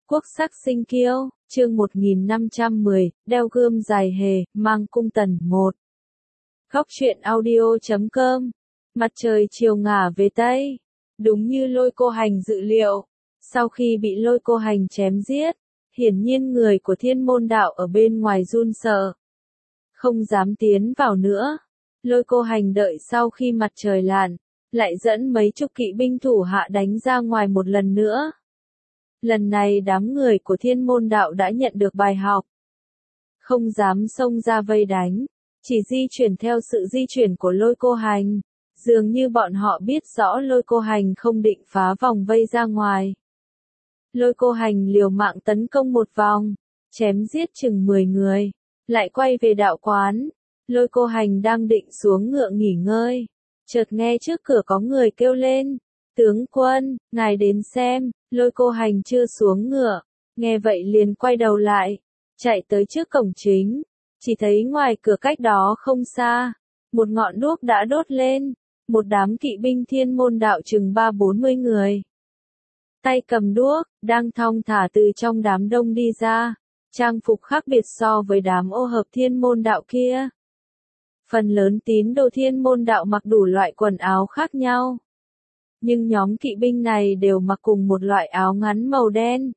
Quốc sắc sinh kiêu, chương 1510, đeo gươm dài hề, mang cung tần 1. Góc truyện audio.com. Mặt trời chiều ngả về Tây. Đúng như Lôi Cô Hành dự liệu, sau khi bị Lôi Cô Hành chém giết, hiển nhiên người của Thiên Môn Đạo ở bên ngoài run sợ, không dám tiến vào nữa. Lôi Cô Hành đợi sau khi mặt trời lặn, lại dẫn mấy chục kỵ binh thủ hạ đánh ra ngoài một lần nữa. Lần này đám người của Thiên Môn Đạo đã nhận được bài học, không dám xông ra vây đánh, chỉ di chuyển theo sự di chuyển của Lôi Cô Hành. Dường như bọn họ biết rõ Lôi Cô Hành không định phá vòng vây ra ngoài. Lôi Cô Hành liều mạng tấn công một vòng, chém giết chừng 10 người, lại quay về đạo quán. Lôi Cô Hành đang định xuống ngựa nghỉ ngơi, chợt nghe trước cửa có người kêu lên: "Tướng quân, ngài đến xem." Lôi Cô Hành chưa xuống ngựa, nghe vậy liền quay đầu lại, chạy tới trước cổng chính, chỉ thấy ngoài cửa cách đó không xa, một ngọn đuốc đã đốt lên, một đám kỵ binh Thiên Môn Đạo chừng 30-40 người, tay cầm đuốc, đang thong thả từ trong đám đông đi ra, trang phục khác biệt so với đám ô hợp Thiên Môn Đạo kia. Phần lớn tín đồ Thiên Môn Đạo mặc đủ loại quần áo khác nhau, nhưng nhóm kỵ binh này đều mặc cùng một loại áo ngắn màu đen.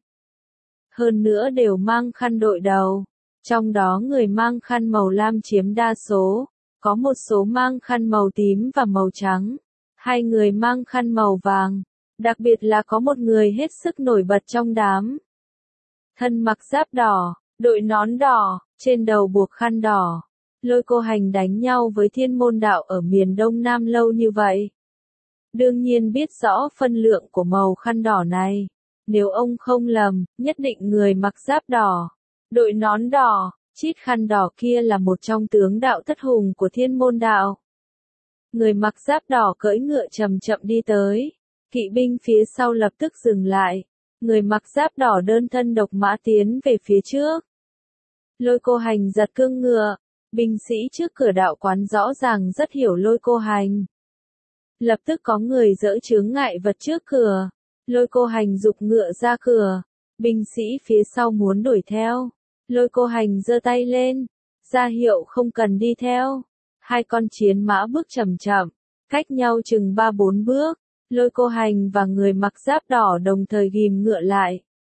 Hơn nữa đều mang khăn đội đầu, trong đó người mang khăn màu lam chiếm đa số, có một số mang khăn màu tím và màu trắng, hai người mang khăn màu vàng, đặc biệt là có một người hết sức nổi bật trong đám. Thân mặc giáp đỏ, đội nón đỏ, trên đầu buộc khăn đỏ. Lôi Cô Hành đánh nhau với Thiên Môn Đạo ở miền Đông Nam lâu như vậy, đương nhiên biết rõ phân lượng của màu khăn đỏ này. Nếu ông không lầm, nhất định người mặc giáp đỏ, đội nón đỏ, chít khăn đỏ kia là một trong tướng đạo thất hùng của Thiên Môn Đạo. Người mặc giáp đỏ cưỡi ngựa chậm chậm đi tới, kỵ binh phía sau lập tức dừng lại. Người mặc giáp đỏ đơn thân độc mã tiến về phía trước. Lôi Cô Hành giật cương ngựa, binh sĩ trước cửa đạo quán rõ ràng rất hiểu Lôi Cô Hành. Lập tức có người dỡ chướng ngại vật trước cửa. Lôi Cô Hành giục ngựa ra cửa, binh sĩ phía sau muốn đuổi theo. Lôi Cô Hành giơ tay lên, ra hiệu không cần đi theo. Hai con chiến mã bước chậm chậm, cách nhau chừng 3-4 bước. Lôi Cô Hành và người mặc giáp đỏ đồng thời ghim ngựa lại.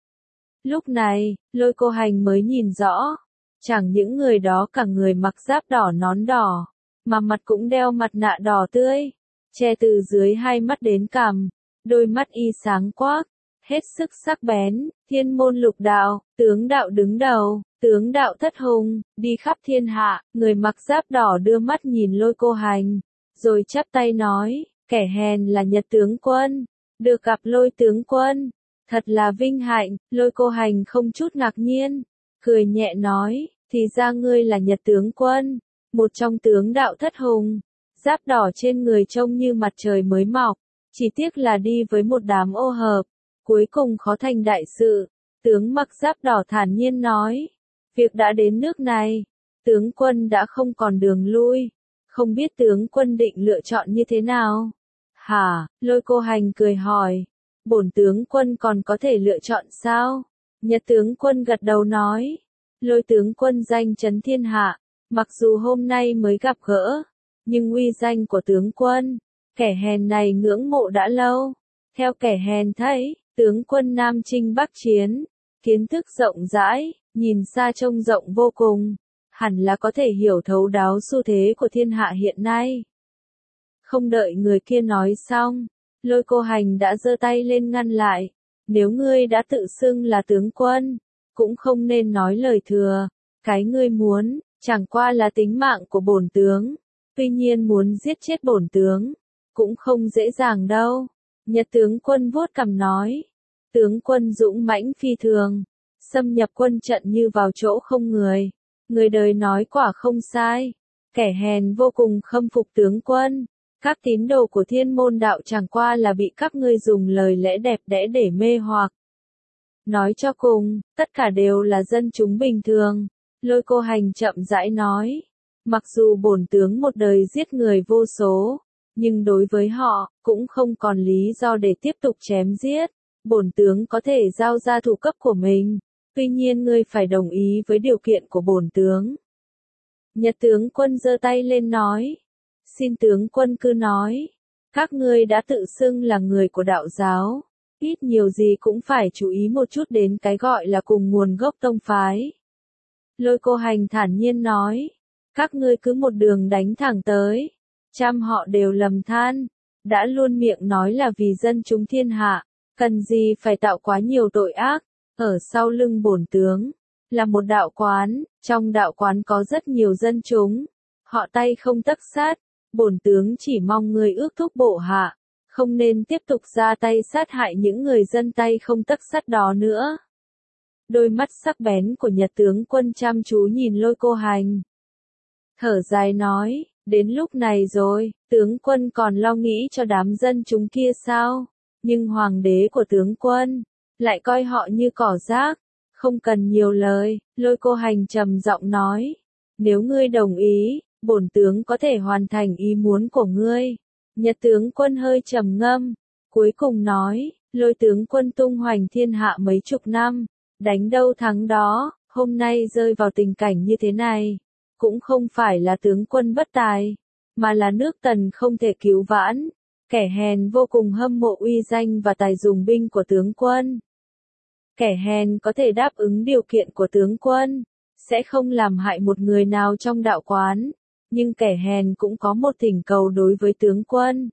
Lúc này, Lôi Cô Hành mới nhìn rõ, chẳng những người đó cả người mặc giáp đỏ nón đỏ, mà mặt cũng đeo mặt nạ đỏ tươi, che từ dưới hai mắt đến cằm, đôi mắt y sáng quắc, hết sức sắc bén. Thiên Môn Lục Đạo, tướng đạo đứng đầu, tướng đạo thất hùng, đi khắp thiên hạ. Người mặc giáp đỏ đưa mắt nhìn Lôi Cô Hành, rồi chắp tay nói: "Kẻ hèn là Nhật tướng quân, được gặp Lôi tướng quân, thật là vinh hạnh." Lôi Cô Hành không chút ngạc nhiên, cười nhẹ nói: "Thì ra ngươi là Nhật tướng quân, một trong tướng đạo thất hùng." Giáp đỏ trên người trông như mặt trời mới mọc, chỉ tiếc là đi với một đám ô hợp, cuối cùng khó thành đại sự. Tướng mặc giáp đỏ thản nhiên nói: "Việc đã đến nước này, tướng quân đã không còn đường lui, không biết tướng quân định lựa chọn như thế nào?" "Hả?" Lôi Cô Hành cười hỏi. "Bổn tướng quân còn có thể lựa chọn sao?" Nhật tướng quân gật đầu nói: "Lôi tướng quân danh chấn thiên hạ, mặc dù hôm nay mới gặp gỡ, nhưng uy danh của tướng quân, kẻ hèn này ngưỡng mộ đã lâu. Theo kẻ hèn thấy, tướng quân Nam Chinh Bắc Chiến, kiến thức rộng rãi, nhìn xa trông rộng vô cùng, hẳn là có thể hiểu thấu đáo xu thế của thiên hạ hiện nay." Không đợi người kia nói xong, Lôi Cô Hành đã giơ tay lên ngăn lại: "Nếu ngươi đã tự xưng là tướng quân, cũng không nên nói lời thừa. Cái ngươi muốn, chẳng qua là tính mạng của bổn tướng. Tuy nhiên muốn giết chết bổn tướng, cũng không dễ dàng đâu." Nhật tướng quân vuốt cằm nói: "Tướng quân dũng mãnh phi thường, xâm nhập quân trận như vào chỗ không người. Người đời nói quả không sai. Kẻ hèn vô cùng khâm phục tướng quân. Các tín đồ của Thiên Môn Đạo chẳng qua là bị các ngươi dùng lời lẽ đẹp đẽ để mê hoặc. Nói cho cùng, tất cả đều là dân chúng bình thường." Lôi Cô Hành chậm rãi nói: "Mặc dù bổn tướng một đời giết người vô số, nhưng đối với họ, cũng không còn lý do để tiếp tục chém giết. bổn tướng có thể giao ra thủ cấp của mình, tuy nhiên ngươi phải đồng ý với điều kiện của bổn tướng. Nhật tướng quân giơ tay lên nói, xin tướng quân cứ nói, các ngươi đã tự xưng là người của đạo giáo, ít nhiều gì cũng phải chú ý một chút đến cái gọi là cùng nguồn gốc tông phái. Lôi Cô Hành thản nhiên nói, các ngươi cứ một đường đánh thẳng tới, trăm họ đều lầm than, đã luôn miệng nói là vì dân chúng thiên hạ, cần gì phải tạo quá nhiều tội ác, ở sau lưng bổn tướng, là một đạo quán, trong đạo quán có rất nhiều dân chúng, họ tay không tấc sắt, bổn tướng chỉ mong người ước thúc bộ hạ, không nên tiếp tục ra tay sát hại những người dân tay không tấc sắt đó nữa. Đôi mắt sắc bén của Nhật tướng quân chăm chú nhìn Lôi Cô Hành. Thở dài nói, đến lúc này rồi, tướng quân còn lo nghĩ cho đám dân chúng kia sao? Nhưng hoàng đế của tướng quân, lại coi họ như cỏ rác, không cần nhiều lời, Lôi Cô Hành trầm giọng nói. Nếu ngươi đồng ý, bổn tướng có thể hoàn thành ý muốn của ngươi. Nhật tướng quân hơi trầm ngâm, cuối cùng nói, Lôi tướng quân tung hoành thiên hạ mấy chục năm, đánh đâu thắng đó, hôm nay rơi vào tình cảnh như thế này, cũng không phải là tướng quân bất tài, mà là nước Tần không thể cứu vãn, kẻ hèn vô cùng hâm mộ uy danh và tài dùng binh của tướng quân. Kẻ hèn có thể đáp ứng điều kiện của tướng quân, sẽ không làm hại một người nào trong đạo quán, nhưng kẻ hèn cũng có một thỉnh cầu đối với tướng quân.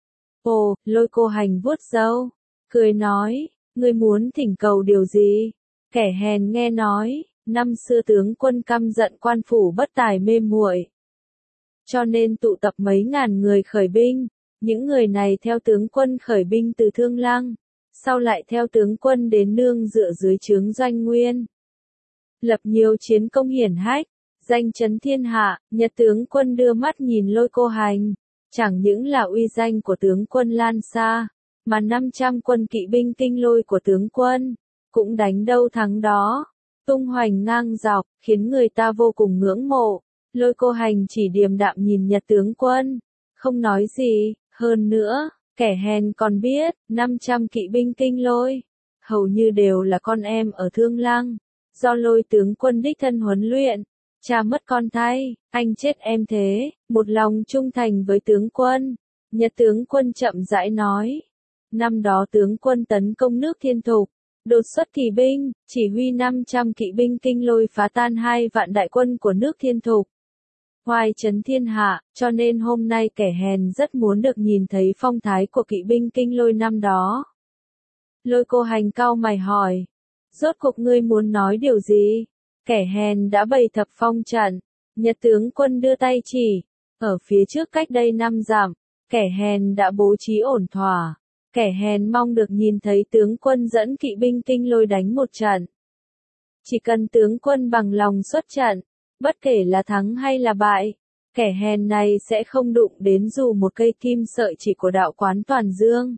Ồ, Lôi Cô Hành vuốt râu, cười nói, ngươi muốn thỉnh cầu điều gì? Kẻ hèn nghe nói, năm xưa tướng quân căm giận quan phủ bất tài mê muội, cho nên tụ tập mấy ngàn người khởi binh, những người này theo tướng quân khởi binh từ Thương Lăng, sau lại theo tướng quân đến nương dựa dưới trướng Doanh Nguyên, lập nhiều chiến công hiển hách, danh chấn thiên hạ. Nhật tướng quân đưa mắt nhìn Lôi Cô Hành, chẳng những là uy danh của tướng quân lan xa, mà 500 quân kỵ binh kinh lôi của tướng quân, cũng đánh đâu thắng đó, tung hoành ngang dọc, khiến người ta vô cùng ngưỡng mộ. Lôi Cô Hành chỉ điềm đạm nhìn Nhật tướng quân, không nói gì, hơn nữa, kẻ hèn còn biết, 500 kỵ binh kinh lôi, hầu như đều là con em ở Thương Lăng, do Lôi tướng quân đích thân huấn luyện, cha mất con thay, anh chết em thế, một lòng trung thành với tướng quân. Nhật tướng quân chậm rãi nói, năm đó tướng quân tấn công nước Thiên Thục, đột xuất kỳ binh, chỉ huy 500 kỵ binh kinh lôi phá tan 2 vạn đại quân của nước Thiên Thục, hoài chấn thiên hạ, cho nên hôm nay kẻ hèn rất muốn được nhìn thấy phong thái của kỵ binh kinh lôi năm đó. Lôi Cô Hành cau mày hỏi, rốt cuộc ngươi muốn nói điều gì? Kẻ hèn đã bày thập phong trận, Nhật tướng quân đưa tay chỉ, ở phía trước cách đây 5 dặm, kẻ hèn đã bố trí ổn thỏa, kẻ hèn mong được nhìn thấy tướng quân dẫn kỵ binh kinh lôi đánh một trận. Chỉ cần tướng quân bằng lòng xuất trận, bất kể là thắng hay là bại, kẻ hèn này sẽ không đụng đến dù một cây kim sợi chỉ của đạo quán Toàn Dương.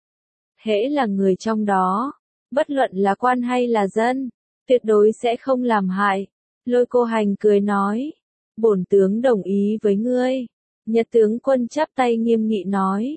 Hễ là người trong đó, bất luận là quan hay là dân, tuyệt đối sẽ không làm hại. Lôi Cô Hành cười nói, bổn tướng đồng ý với ngươi. Nhật tướng quân chắp tay nghiêm nghị nói,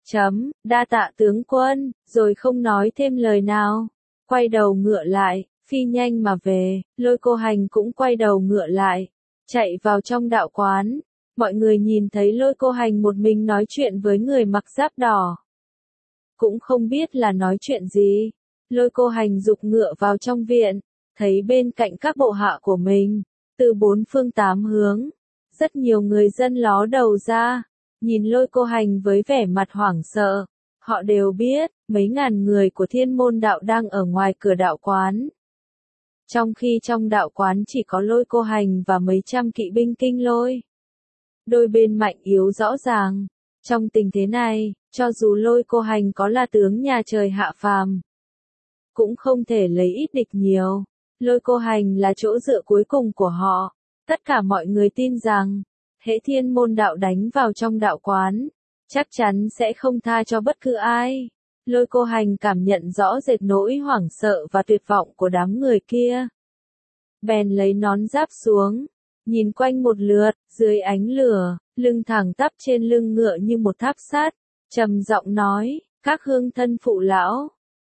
đa tạ tướng quân, rồi không nói thêm lời nào, quay đầu ngựa lại, phi nhanh mà về. Lôi Cô Hành cũng quay đầu ngựa lại, chạy vào trong đạo quán. Mọi người nhìn thấy Lôi Cô Hành một mình nói chuyện với người mặc giáp đỏ, cũng không biết là nói chuyện gì. Lôi Cô Hành giục ngựa vào trong viện, thấy bên cạnh các bộ hạ của mình, từ 4 phương 8 hướng, rất nhiều người dân ló đầu ra, nhìn Lôi Cô Hành với vẻ mặt hoảng sợ. Họ đều biết, mấy ngàn người của Thiên Môn Đạo đang ở ngoài cửa đạo quán, trong khi trong đạo quán chỉ có Lôi Cô Hành và mấy trăm kỵ binh kinh lôi. Đôi bên mạnh yếu rõ ràng. Trong tình thế này, cho dù Lôi Cô Hành có là tướng nhà trời hạ phàm, cũng không thể lấy ít địch nhiều. Lôi Cô Hành là chỗ dựa cuối cùng của họ. Tất cả mọi người tin rằng, hễ Thiên Môn Đạo đánh vào trong đạo quán, chắc chắn sẽ không tha cho bất cứ ai. Lôi Cô Hành cảm nhận rõ rệt nỗi hoảng sợ và tuyệt vọng của đám người kia. Bèn lấy nón giáp xuống, nhìn quanh một lượt, dưới ánh lửa, lưng thẳng tắp trên lưng ngựa như một tháp sắt, trầm giọng nói, các hương thân phụ lão,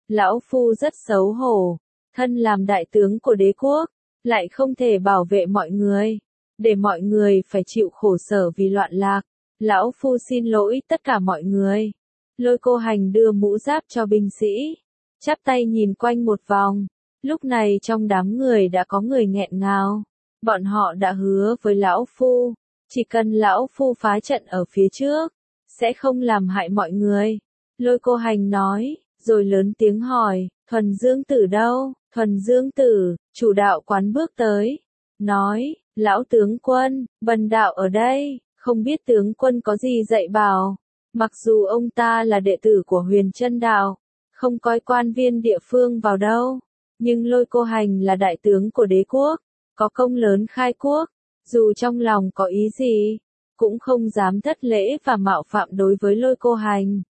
Lão Phu rất xấu hổ, thân làm đại tướng của đế quốc, lại không thể bảo vệ mọi người, để mọi người phải chịu khổ sở vì loạn lạc. Lão Phu xin lỗi tất cả mọi người. Lôi Cô Hành đưa mũ giáp cho binh sĩ, chắp tay nhìn quanh một vòng. Lúc này trong đám người đã có người nghẹn ngào. Bọn họ đã hứa với Lão Phu, chỉ cần Lão Phu phá trận ở phía trước, sẽ không làm hại mọi người. Lôi Cô Hành nói, rồi lớn tiếng hỏi, Thuần Dương Tử đâu? Thuần Dương Tử, chủ đạo quán bước tới, nói, lão tướng quân, bần đạo ở đây, không biết tướng quân có gì dạy bảo. Mặc dù ông ta là đệ tử của Huyền Chân Đạo, không coi quan viên địa phương vào đâu, nhưng Lôi Cô Hành là đại tướng của đế quốc, có công lớn khai quốc, dù trong lòng có ý gì, cũng không dám thất lễ và mạo phạm đối với Lôi Cô Hành.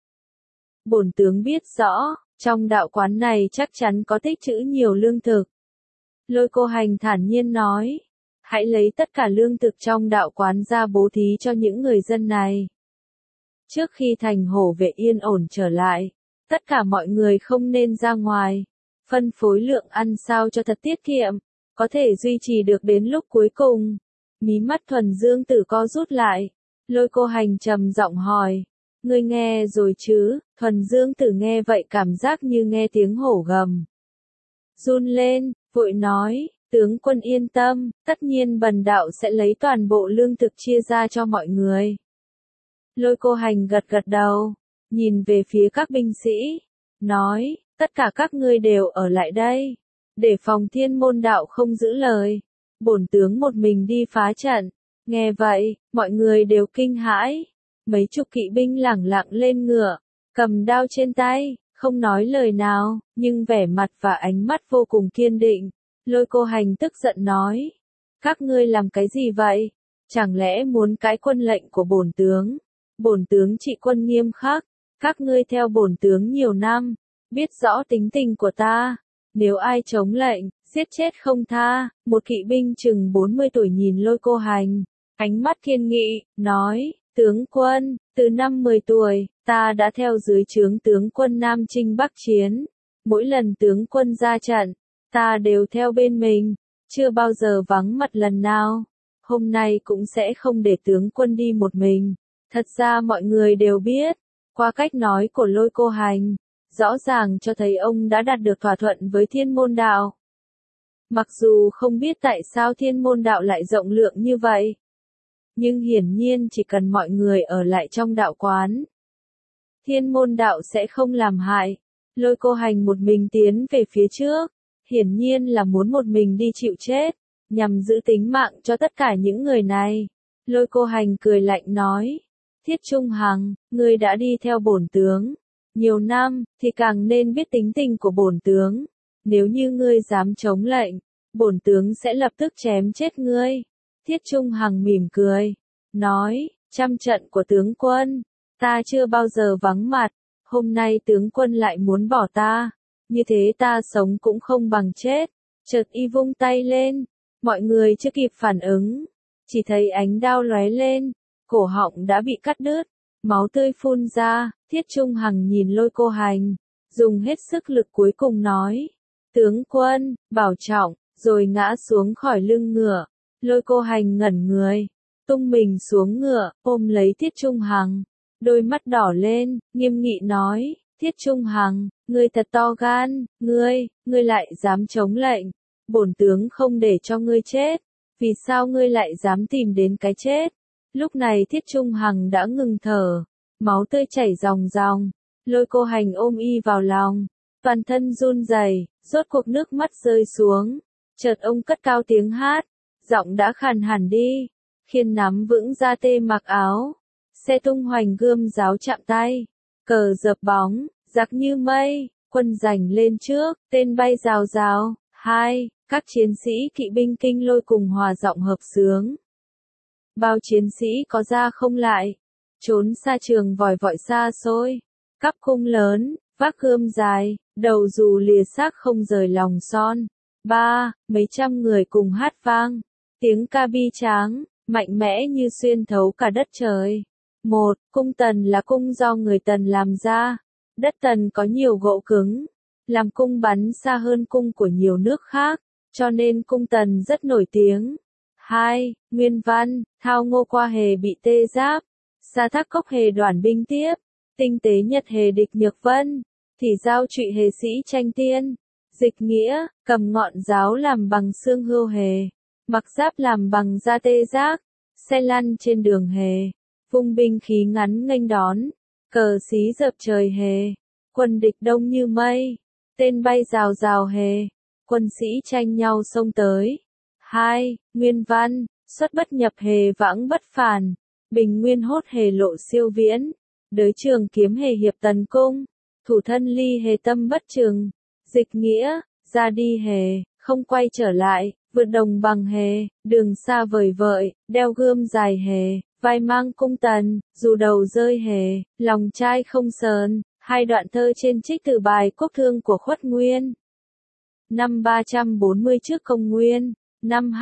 Bổn tướng biết rõ, trong đạo quán này chắc chắn có tích trữ nhiều lương thực. Lôi Cô Hành thản nhiên nói, hãy lấy tất cả lương thực trong đạo quán ra bố thí cho những người dân này. Trước khi thành Hổ Vệ yên ổn trở lại, tất cả mọi người không nên ra ngoài, phân phối lượng ăn sao cho thật tiết kiệm, có thể duy trì được đến lúc cuối cùng. Mí mắt Thuần Dương Tử co rút lại, Lôi Cô Hành trầm giọng hỏi, ngươi nghe rồi chứ? Thuần Dương Tử nghe vậy cảm giác như nghe tiếng hổ gầm. Run lên, vội nói, tướng quân yên tâm, tất nhiên bần đạo sẽ lấy toàn bộ lương thực chia ra cho mọi người. Lôi Cô Hành gật gật đầu, nhìn về phía các binh sĩ, nói, tất cả các ngươi đều ở lại đây, để phòng Thiên Môn Đạo không giữ lời. Bổn tướng một mình đi phá trận. Nghe vậy, mọi người đều kinh hãi. Mấy chục kỵ binh lẳng lặng lên ngựa, cầm đao trên tay, không nói lời nào, nhưng vẻ mặt và ánh mắt vô cùng kiên định. Lôi Cô Hành tức giận nói, các ngươi làm cái gì vậy? Chẳng lẽ muốn cãi quân lệnh của bổn tướng? Bổn tướng trị quân nghiêm khắc, các ngươi theo bổn tướng nhiều năm, biết rõ tính tình của ta, nếu ai chống lệnh, giết chết không tha. Một kỵ binh chừng 40 tuổi nhìn Lôi Cô Hành, ánh mắt kiên nghị, nói, tướng quân, từ năm 10 tuổi, ta đã theo dưới trướng tướng quân Nam Chinh Bắc Chiến. Mỗi lần tướng quân ra trận, ta đều theo bên mình, chưa bao giờ vắng mặt lần nào. Hôm nay cũng sẽ không để tướng quân đi một mình. Thật ra mọi người đều biết, qua cách nói của Lôi Cô Hành, rõ ràng cho thấy ông đã đạt được thỏa thuận với Thiên Môn Đạo. Mặc dù không biết tại sao Thiên Môn Đạo lại rộng lượng như vậy, nhưng hiển nhiên chỉ cần mọi người ở lại trong đạo quán, Thiên Môn Đạo sẽ không làm hại. Lôi Cô Hành một mình tiến về phía trước, hiển nhiên là muốn một mình đi chịu chết, nhằm giữ tính mạng cho tất cả những người này. Lôi Cô Hành cười lạnh nói, Thiết Trung Hằng, ngươi đã đi theo bổn tướng nhiều năm, thì càng nên biết tính tình của bổn tướng. Nếu như ngươi dám chống lệnh, bổn tướng sẽ lập tức chém chết ngươi. Thiết Trung Hằng mỉm cười, nói, trăm trận của tướng quân, ta chưa bao giờ vắng mặt, hôm nay tướng quân lại muốn bỏ ta, như thế ta sống cũng không bằng chết. Chợt y vung tay lên, mọi người chưa kịp phản ứng, chỉ thấy ánh đao lóe lên, cổ họng đã bị cắt đứt, máu tươi phun ra. Thiết Trung Hằng nhìn Lôi Cô Hành, dùng hết sức lực cuối cùng nói, tướng quân, bảo trọng, rồi ngã xuống khỏi lưng ngựa. Lôi Cô Hành ngẩn người, tung mình xuống ngựa, ôm lấy Thiết Trung Hằng, đôi mắt đỏ lên, nghiêm nghị nói, Thiết Trung Hằng, ngươi thật to gan, ngươi lại dám chống lệnh, bổn tướng không để cho ngươi chết, vì sao ngươi lại dám tìm đến cái chết? Lúc này Thiết Trung Hằng đã ngừng thở, máu tươi chảy ròng ròng. Lôi Cô Hành ôm y vào lòng, toàn thân run rẩy, rốt cuộc nước mắt rơi xuống. Chợt ông cất cao tiếng hát, giọng đã khàn hẳn đi, khiên nắm vững ra tê mặc áo, xe tung hoành gươm giáo chạm tay, cờ dập bóng, giặc như mây, quân giành lên trước, tên bay rào rào. Các chiến sĩ kỵ binh Kinh Lôi cùng hòa giọng hợp xướng. Bao chiến sĩ có ra không lại, trốn xa trường vòi vọi xa xôi, cắp cung lớn, vác gươm dài, đầu dù lìa xác không rời lòng son. Mấy trăm người cùng hát vang, tiếng ca bi tráng, mạnh mẽ như xuyên thấu cả đất trời. Cung Tần là cung do người Tần làm ra, đất Tần có nhiều gỗ cứng, làm cung bắn xa hơn cung của nhiều nước khác, cho nên cung Tần rất nổi tiếng. 2. Nguyên văn, Thao Ngô Qua Hề bị tê giáp, Sa Thác Cốc Hề đoản binh tiếp, Tinh tế Nhật Hề địch Nhược Vân, Thì Giao Trụy Hề sĩ tranh tiên. Dịch nghĩa, cầm ngọn giáo làm bằng xương hươu hề, mặc giáp làm bằng da tê giác, xe lăn trên đường hề, vung binh khí ngắn nghênh đón, cờ xí dợp trời hề, quân địch đông như mây, tên bay rào rào hề, quân sĩ tranh nhau xông tới. 2. Nguyên văn, xuất bất nhập hề vãng bất phàn, bình nguyên hốt hề lộ siêu viễn, đới trường kiếm hề hiệp tần cung, thủ thân ly hề tâm bất trừng. Dịch nghĩa, ra đi hề, không quay trở lại, vượt đồng bằng hề, đường xa vời vợi, đeo gươm dài hề, vai mang cung Tần, dù đầu rơi hề, lòng trai không sờn. Hai đoạn thơ trên trích từ bài Quốc Thương của Khuất Nguyên. Năm 340 trước công nguyên, năm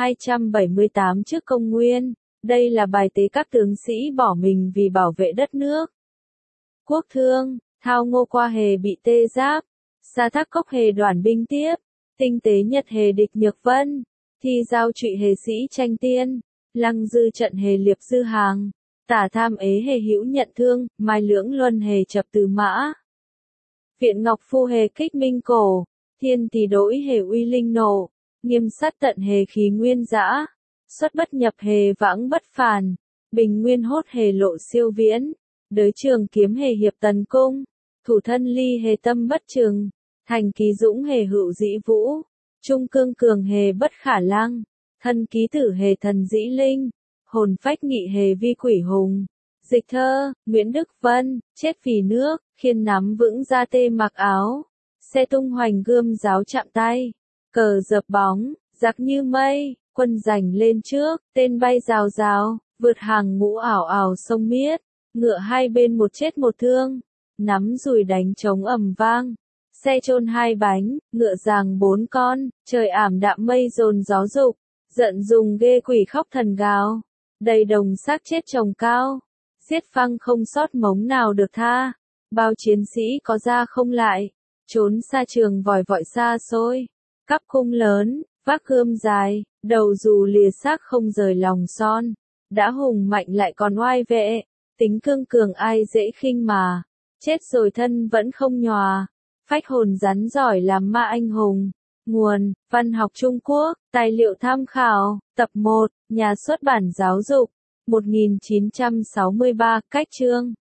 278 trước công nguyên, đây là bài tế các tướng sĩ bỏ mình vì bảo vệ đất nước. Quốc Thương, Thao Ngô Qua Hề bị tê giáp, Sa Thác Cốc Hề đoản binh tiếp, Tinh tế Nhật Hề địch Nhược Vân, Thi Giao Trụy Hề sĩ tranh tiên, Lăng Dư trận hề liệp dư hàng, Tả Tham ế hề hữu nhận thương, Mai Lưỡng Luân hề chập từ mã. Viện Ngọc Phu hề kích minh cổ, Thiên Tỷ Đỗi hề uy linh nổ, Nghiêm sát tận hề khí nguyên dã, xuất bất nhập hề vãng bất phàn, bình nguyên hốt hề lộ siêu viễn, đới trường kiếm hề hiệp tần cung, thủ thân ly hề tâm bất trừng, thành ký dũng hề hữu dĩ vũ, trung cương cường hề bất khả lăng, thân ký tử hề thần dĩ linh, hồn phách nghị hề vi quỷ hùng. Dịch thơ, Nguyễn Đức Vân, chết vì nước, khiên nắm vững ra tê mặc áo, xe tung hoành gươm giáo chạm tay, cờ dợp bóng, giặc như mây, quân giành lên trước, tên bay rào rào, vượt hàng ngũ ảo ảo sông miết, ngựa hai bên một chết một thương, nắm dùi đánh trống ầm vang, xe chôn hai bánh, ngựa giàng bốn con, trời ảm đạm mây dồn gió dục, giận dùng ghê quỷ khóc thần gào, đầy đồng xác chết chồng cao, giết phăng không sót mống nào được tha, bao chiến sĩ có ra không lại, trốn xa trường vòi vọi xa xôi, cắp cung lớn, vác gươm dài, đầu dù lìa xác không rời lòng son, đã hùng mạnh lại còn oai vệ, tính cương cường ai dễ khinh mà, chết rồi thân vẫn không nhòa, phách hồn rắn giỏi làm ma anh hùng. Nguồn, Văn học Trung Quốc, tài liệu tham khảo, tập 1, Nhà xuất bản giáo dục, 1963, cách chương.